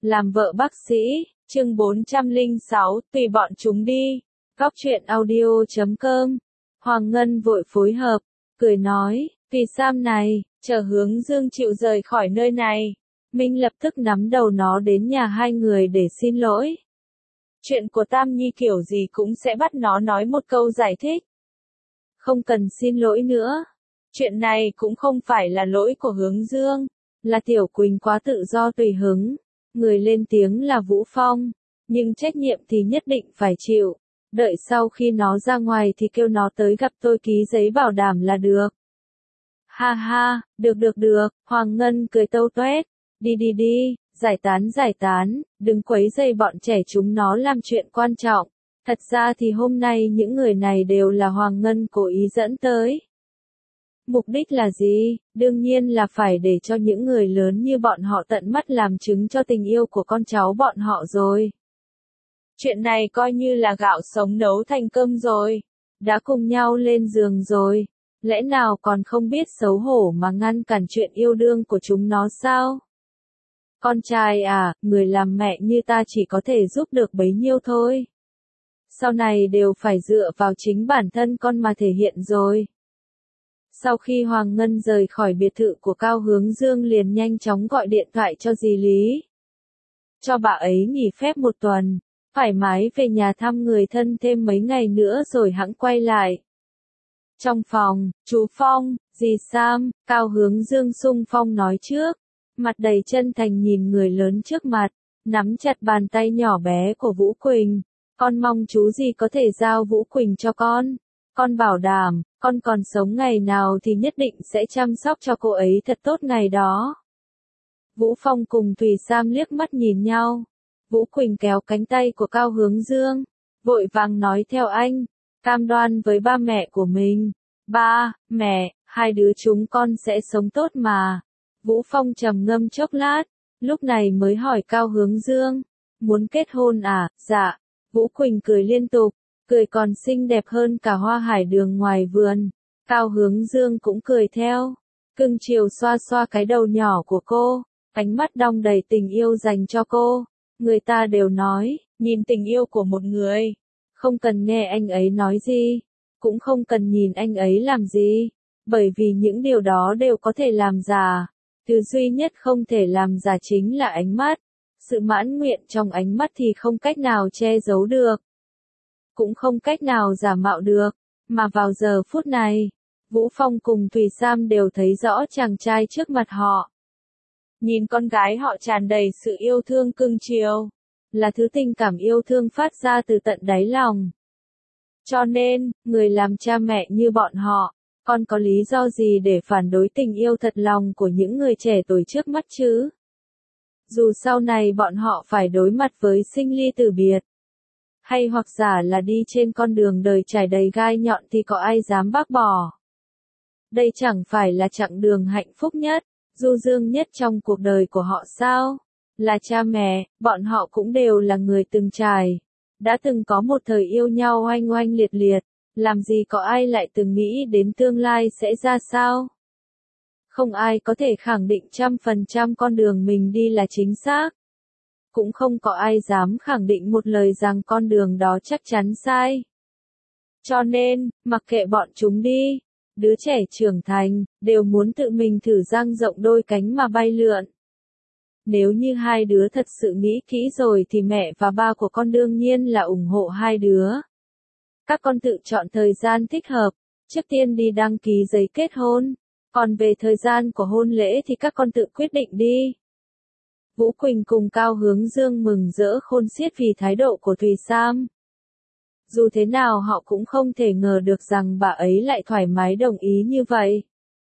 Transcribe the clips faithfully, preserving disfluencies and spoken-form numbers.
Làm vợ bác sĩ, chương bốn trăm lẻ sáu, tùy bọn chúng đi. Góc truyện audio chấm com. Hoàng Ngân vội phối hợp, cười nói, vì Sam này, chờ Hướng Dương chịu rời khỏi nơi này. Minh lập tức nắm đầu nó đến nhà hai người để xin lỗi. Chuyện của Tam Nhi kiểu gì cũng sẽ bắt nó nói một câu giải thích. Không cần xin lỗi nữa. Chuyện này cũng không phải là lỗi của Hướng Dương, là Tiểu Quỳnh quá tự do tùy hứng. Người lên tiếng là Vũ Phong, nhưng trách nhiệm thì nhất định phải chịu. Đợi sau khi nó ra ngoài thì kêu nó tới gặp tôi ký giấy bảo đảm là được. Ha ha, được được được, Hoàng Ngân cười tâu toét. Đi đi đi, giải tán giải tán, đừng quấy rầy bọn trẻ chúng nó làm chuyện quan trọng. Thật ra thì hôm nay những người này đều là Hoàng Ngân cố ý dẫn tới. Mục đích là gì? Đương nhiên là phải để cho những người lớn như bọn họ tận mắt làm chứng cho tình yêu của con cháu bọn họ rồi. Chuyện này coi như là gạo sống nấu thành cơm rồi. Đã cùng nhau lên giường rồi. Lẽ nào còn không biết xấu hổ mà ngăn cản chuyện yêu đương của chúng nó sao? Con trai à, người làm mẹ như ta chỉ có thể giúp được bấy nhiêu thôi. Sau này đều phải dựa vào chính bản thân con mà thể hiện rồi. Sau khi Hoàng Ngân rời khỏi biệt thự của Cao Hướng Dương liền nhanh chóng gọi điện thoại cho dì Lý. Cho bà ấy nghỉ phép một tuần, thoải mái về nhà thăm người thân thêm mấy ngày nữa rồi hẵng quay lại. Trong phòng, chú Phong, dì Sam, Cao Hướng Dương xung phong nói trước, mặt đầy chân thành nhìn người lớn trước mặt, nắm chặt bàn tay nhỏ bé của Vũ Quỳnh. Con mong chú gì có thể giao Vũ Quỳnh cho con. Con bảo đảm, con còn sống ngày nào thì nhất định sẽ chăm sóc cho cô ấy thật tốt ngày đó. Vũ Phong cùng Thùy Sam liếc mắt nhìn nhau. Vũ Quỳnh kéo cánh tay của Cao Hướng Dương, vội vàng nói theo anh, cam đoan với ba mẹ của mình. Ba, mẹ, hai đứa chúng con sẽ sống tốt mà. Vũ Phong trầm ngâm chốc lát, lúc này mới hỏi Cao Hướng Dương, muốn kết hôn à? Dạ. Vũ Quỳnh cười liên tục, cười còn xinh đẹp hơn cả hoa hải đường ngoài vườn. Cao Hướng Dương cũng cười theo, cưng chiều xoa xoa cái đầu nhỏ của cô, ánh mắt đong đầy tình yêu dành cho cô. Người ta đều nói, nhìn tình yêu của một người, không cần nghe anh ấy nói gì, cũng không cần nhìn anh ấy làm gì, bởi vì những điều đó đều có thể làm giả. Thứ duy nhất không thể làm giả chính là ánh mắt. Sự mãn nguyện trong ánh mắt thì không cách nào che giấu được, cũng không cách nào giả mạo được, mà vào giờ phút này, Vũ Phong cùng Thùy Sam đều thấy rõ chàng trai trước mặt họ. Nhìn con gái họ tràn đầy sự yêu thương cưng chiều, là thứ tình cảm yêu thương phát ra từ tận đáy lòng. Cho nên, người làm cha mẹ như bọn họ, còn có lý do gì để phản đối tình yêu thật lòng của những người trẻ tuổi trước mắt chứ? Dù sau này bọn họ phải đối mặt với sinh ly tử biệt, hay hoặc giả là đi trên con đường đời trải đầy gai nhọn thì có ai dám bác bỏ. Đây chẳng phải là chặng đường hạnh phúc nhất, du dương nhất trong cuộc đời của họ sao? Là cha mẹ, bọn họ cũng đều là người từng trải, đã từng có một thời yêu nhau oanh oanh liệt liệt, làm gì có ai lại từng nghĩ đến tương lai sẽ ra sao? Không ai có thể khẳng định trăm phần trăm con đường mình đi là chính xác. Cũng không có ai dám khẳng định một lời rằng con đường đó chắc chắn sai. Cho nên, mặc kệ bọn chúng đi, đứa trẻ trưởng thành, đều muốn tự mình thử dang rộng đôi cánh mà bay lượn. Nếu như hai đứa thật sự nghĩ kỹ rồi thì mẹ và ba của con đương nhiên là ủng hộ hai đứa. Các con tự chọn thời gian thích hợp, trước tiên đi đăng ký giấy kết hôn. Còn về thời gian của hôn lễ thì các con tự quyết định đi. Vũ Quỳnh cùng Cao Hướng Dương mừng rỡ khôn xiết vì thái độ của Thùy Sam. Dù thế nào họ cũng không thể ngờ được rằng bà ấy lại thoải mái đồng ý như vậy.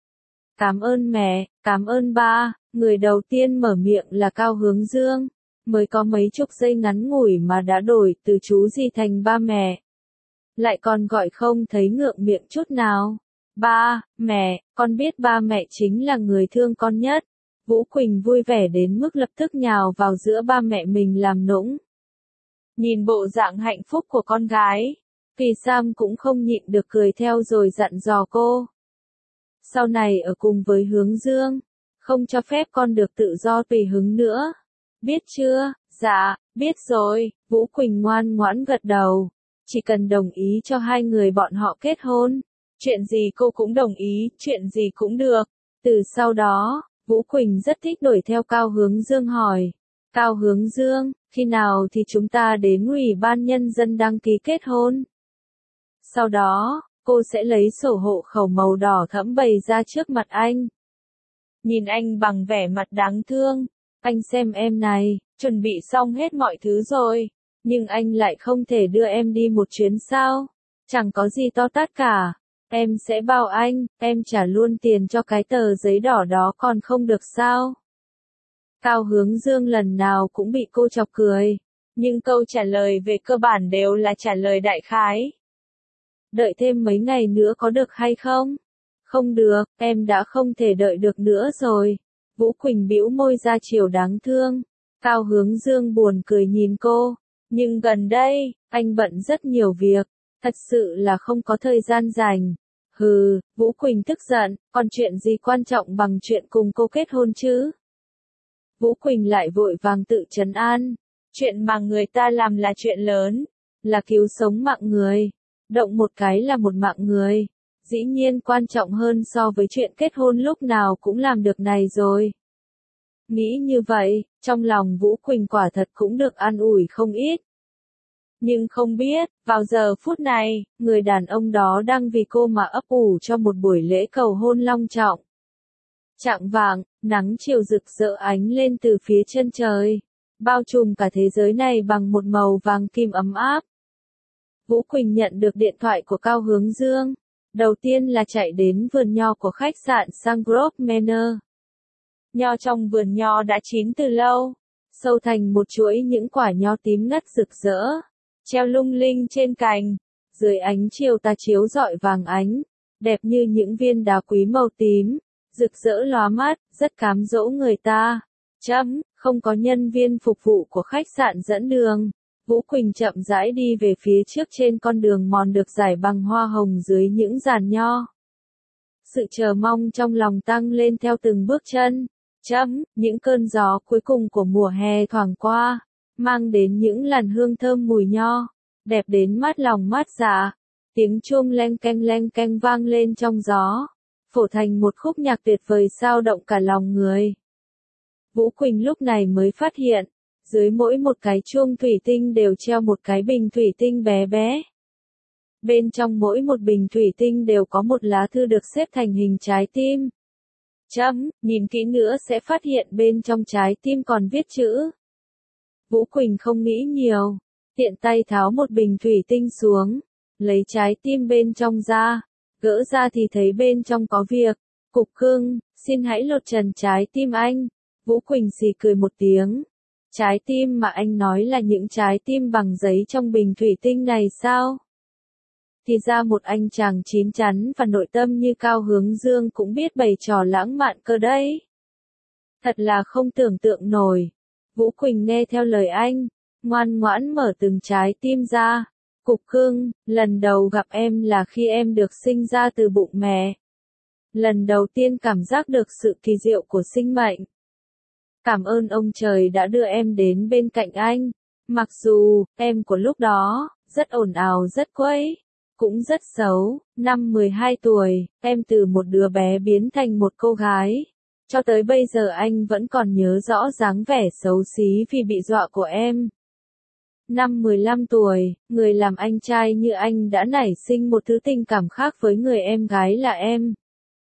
Cảm ơn mẹ, cảm ơn ba, người đầu tiên mở miệng là Cao Hướng Dương, mới có mấy chục giây ngắn ngủi mà đã đổi từ chú gì thành ba mẹ. Lại còn gọi không thấy ngượng miệng chút nào. Ba, mẹ, con biết ba mẹ chính là người thương con nhất. Vũ Quỳnh vui vẻ đến mức lập tức nhào vào giữa ba mẹ mình làm nũng. Nhìn bộ dạng hạnh phúc của con gái, Thùy Sam cũng không nhịn được cười theo rồi dặn dò cô. Sau này ở cùng với Hướng Dương, không cho phép con được tự do tùy hứng nữa. Biết chưa? Dạ, biết rồi, Vũ Quỳnh ngoan ngoãn gật đầu. Chỉ cần đồng ý cho hai người bọn họ kết hôn. Chuyện gì cô cũng đồng ý, chuyện gì cũng được. Từ sau đó, Vũ Quỳnh rất thích đuổi theo Cao Hướng Dương hỏi. Cao Hướng Dương, khi nào thì chúng ta đến Ủy ban Nhân dân đăng ký kết hôn? Sau đó, cô sẽ lấy sổ hộ khẩu màu đỏ thẫm bày ra trước mặt anh. Nhìn anh bằng vẻ mặt đáng thương. Anh xem em này, chuẩn bị xong hết mọi thứ rồi. Nhưng anh lại không thể đưa em đi một chuyến sao? Chẳng có gì to tát cả. Em sẽ bao anh, em trả luôn tiền cho cái tờ giấy đỏ đó còn không được sao? Cao Hướng Dương lần nào cũng bị cô chọc cười. Nhưng câu trả lời về cơ bản đều là trả lời đại khái. Đợi thêm mấy ngày nữa có được hay không? Không được, em đã không thể đợi được nữa rồi. Vũ Quỳnh bĩu môi ra chiều đáng thương. Cao Hướng Dương buồn cười nhìn cô. Nhưng gần đây, anh bận rất nhiều việc. Thật sự là không có thời gian rảnh. Hừ, Vũ Quỳnh tức giận, còn chuyện gì quan trọng bằng chuyện cùng cô kết hôn chứ? Vũ Quỳnh lại vội vàng tự trấn an. Chuyện mà người ta làm là chuyện lớn. Là cứu sống mạng người. Động một cái là một mạng người. Dĩ nhiên quan trọng hơn so với chuyện kết hôn lúc nào cũng làm được này rồi. Nghĩ như vậy, trong lòng Vũ Quỳnh quả thật cũng được an ủi không ít. Nhưng không biết, vào giờ phút này, người đàn ông đó đang vì cô mà ấp ủ cho một buổi lễ cầu hôn long trọng. Chạng vạng, nắng chiều rực rỡ ánh lên từ phía chân trời, bao trùm cả thế giới này bằng một màu vàng kim ấm áp. Vũ Quỳnh nhận được điện thoại của Cao Hướng Dương. Đầu tiên là chạy đến vườn nho của khách sạn Sungrove Manor. Nho trong vườn nho đã chín từ lâu, sâu thành một chuỗi những quả nho tím ngắt rực rỡ, treo lung linh trên cành, dưới ánh chiều tà chiếu rọi vàng ánh, đẹp như những viên đá quý màu tím, rực rỡ lóa mắt, rất cám dỗ người ta. Chấm, không có nhân viên phục vụ của khách sạn dẫn đường. Vũ Quỳnh chậm rãi đi về phía trước trên con đường mòn được rải bằng hoa hồng dưới những giàn nho. Sự chờ mong trong lòng tăng lên theo từng bước chân. Chấm, những cơn gió cuối cùng của mùa hè thoảng qua, mang đến những làn hương thơm mùi nho, đẹp đến mát lòng mát dạ. Tiếng chuông leng keng leng keng vang lên trong gió, phổ thành một khúc nhạc tuyệt vời sao động cả lòng người. Vũ Quỳnh lúc này mới phát hiện, dưới mỗi một cái chuông thủy tinh đều treo một cái bình thủy tinh bé bé. Bên trong mỗi một bình thủy tinh đều có một lá thư được xếp thành hình trái tim. Chấm, nhìn kỹ nữa sẽ phát hiện bên trong trái tim còn viết chữ. Vũ Quỳnh không nghĩ nhiều, tiện tay tháo một bình thủy tinh xuống, lấy trái tim bên trong ra, gỡ ra thì thấy bên trong có việc. Cục cưng, xin hãy lột trần trái tim anh. Vũ Quỳnh xì cười một tiếng. Trái tim mà anh nói là những trái tim bằng giấy trong bình thủy tinh này sao? Thì ra một anh chàng chín chắn và nội tâm như Cao Hướng Dương cũng biết bày trò lãng mạn cơ đấy. Thật là không tưởng tượng nổi. Vũ Quỳnh nghe theo lời anh, ngoan ngoãn mở từng trái tim ra. Cục cưng, lần đầu gặp em là khi em được sinh ra từ bụng mẹ. Lần đầu tiên cảm giác được sự kỳ diệu của sinh mệnh. Cảm ơn ông trời đã đưa em đến bên cạnh anh. Mặc dù, em của lúc đó, rất ồn ào rất quấy, cũng rất xấu. Năm mười hai tuổi, em từ một đứa bé biến thành một cô gái. Cho tới bây giờ anh vẫn còn nhớ rõ dáng vẻ xấu xí vì bị dọa của em. Năm mười lăm tuổi, người làm anh trai như anh đã nảy sinh một thứ tình cảm khác với người em gái là em.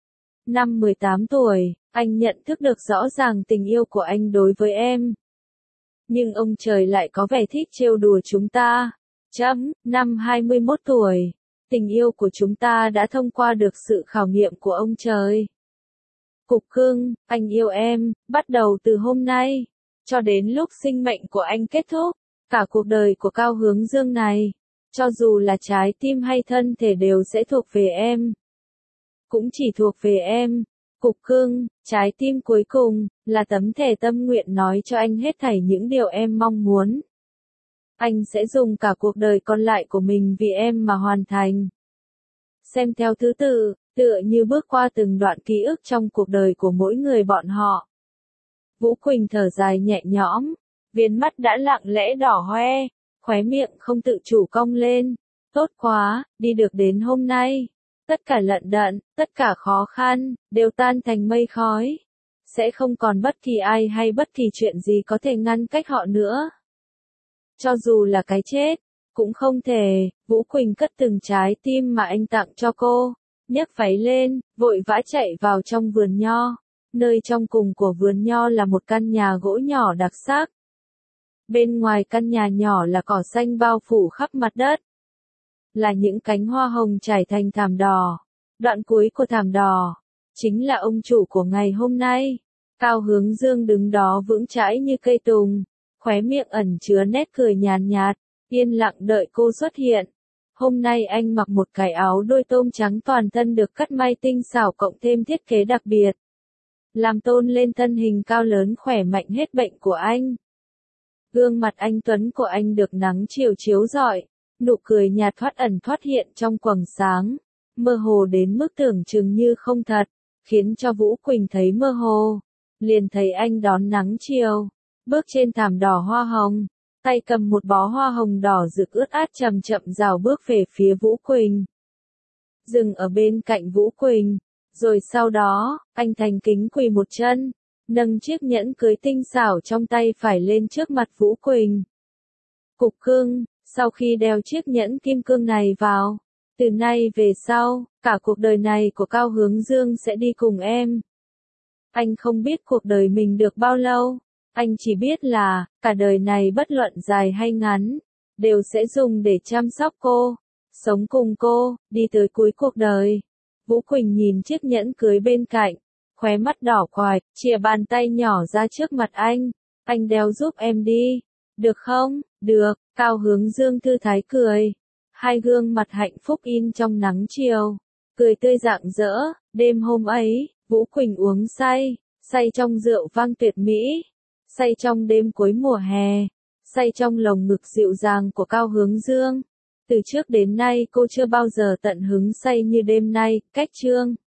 Năm mười tám tuổi, anh nhận thức được rõ ràng tình yêu của anh đối với em. Nhưng ông trời lại có vẻ thích trêu đùa chúng ta. Chấm, năm hai mươi mốt tuổi, tình yêu của chúng ta đã thông qua được sự khảo nghiệm của ông trời. Cục cưng, anh yêu em, bắt đầu từ hôm nay, cho đến lúc sinh mệnh của anh kết thúc, cả cuộc đời của Cao Hướng Dương này, cho dù là trái tim hay thân thể đều sẽ thuộc về em. Cũng chỉ thuộc về em. Cục cưng, trái tim cuối cùng, là tấm thẻ tâm nguyện nói cho anh hết thảy những điều em mong muốn. Anh sẽ dùng cả cuộc đời còn lại của mình vì em mà hoàn thành. Xem theo thứ tự, tựa như bước qua từng đoạn ký ức trong cuộc đời của mỗi người bọn họ. Vũ Quỳnh thở dài nhẹ nhõm, Viền mắt đã lặng lẽ đỏ hoe, khóe miệng không tự chủ cong lên. Tốt quá, đi được đến hôm nay. Tất cả lận đận, tất cả khó khăn, đều tan thành mây khói. Sẽ không còn bất kỳ ai hay bất kỳ chuyện gì có thể ngăn cách họ nữa. Cho dù là cái chết, cũng không thể. Vũ Quỳnh cất từng trái tim mà anh tặng cho cô, nhấc váy lên, vội vã chạy vào trong vườn nho. Nơi trong cùng của vườn nho là một căn nhà gỗ nhỏ đặc sắc. Bên ngoài căn nhà nhỏ là cỏ xanh bao phủ khắp mặt đất. Là những cánh hoa hồng trải thành thảm đỏ. Đoạn cuối của thảm đỏ, chính là ông chủ của ngày hôm nay. Cao Hướng Dương đứng đó vững chãi như cây tùng, khóe miệng ẩn chứa nét cười nhàn nhạt, yên lặng đợi cô xuất hiện. Hôm nay anh mặc một cái áo đôi tôm trắng toàn thân được cắt may tinh xảo cộng thêm thiết kế đặc biệt, làm tôn lên thân hình cao lớn khỏe mạnh hết bệnh của anh. Gương mặt anh tuấn của anh được nắng chiều chiếu rọi, nụ cười nhạt thoát ẩn thoát hiện trong quầng sáng, mơ hồ đến mức tưởng chừng như không thật, khiến cho Vũ Quỳnh thấy mơ hồ. Liền thấy anh đón nắng chiều, bước trên thảm đỏ hoa hồng, tay cầm một bó hoa hồng đỏ rực ướt át chậm chậm rảo bước về phía Vũ Quỳnh. Dừng ở bên cạnh Vũ Quỳnh, rồi sau đó, anh thành kính quỳ một chân, nâng chiếc nhẫn cưới tinh xảo trong tay phải lên trước mặt Vũ Quỳnh. Cục cưng, sau khi đeo chiếc nhẫn kim cương này vào, từ nay về sau, cả cuộc đời này của Cao Hướng Dương sẽ đi cùng em. Anh không biết cuộc đời mình được bao lâu, anh chỉ biết là, cả đời này bất luận dài hay ngắn, đều sẽ dùng để chăm sóc cô, sống cùng cô, đi tới cuối cuộc đời. Vũ Quỳnh nhìn chiếc nhẫn cưới bên cạnh, khóe mắt đỏ quạch, chìa bàn tay nhỏ ra trước mặt anh, anh đeo giúp em đi, được không? Được, Cao Hướng Dương thư thái cười, hai gương mặt hạnh phúc in trong nắng chiều, cười tươi rạng rỡ. Đêm hôm ấy, Vũ Quỳnh uống say, say trong rượu vang tuyệt mỹ, say trong đêm cuối mùa hè, say trong lồng ngực dịu dàng của Cao Hướng Dương. Từ trước đến nay cô chưa bao giờ tận hứng say như đêm nay. Cách chương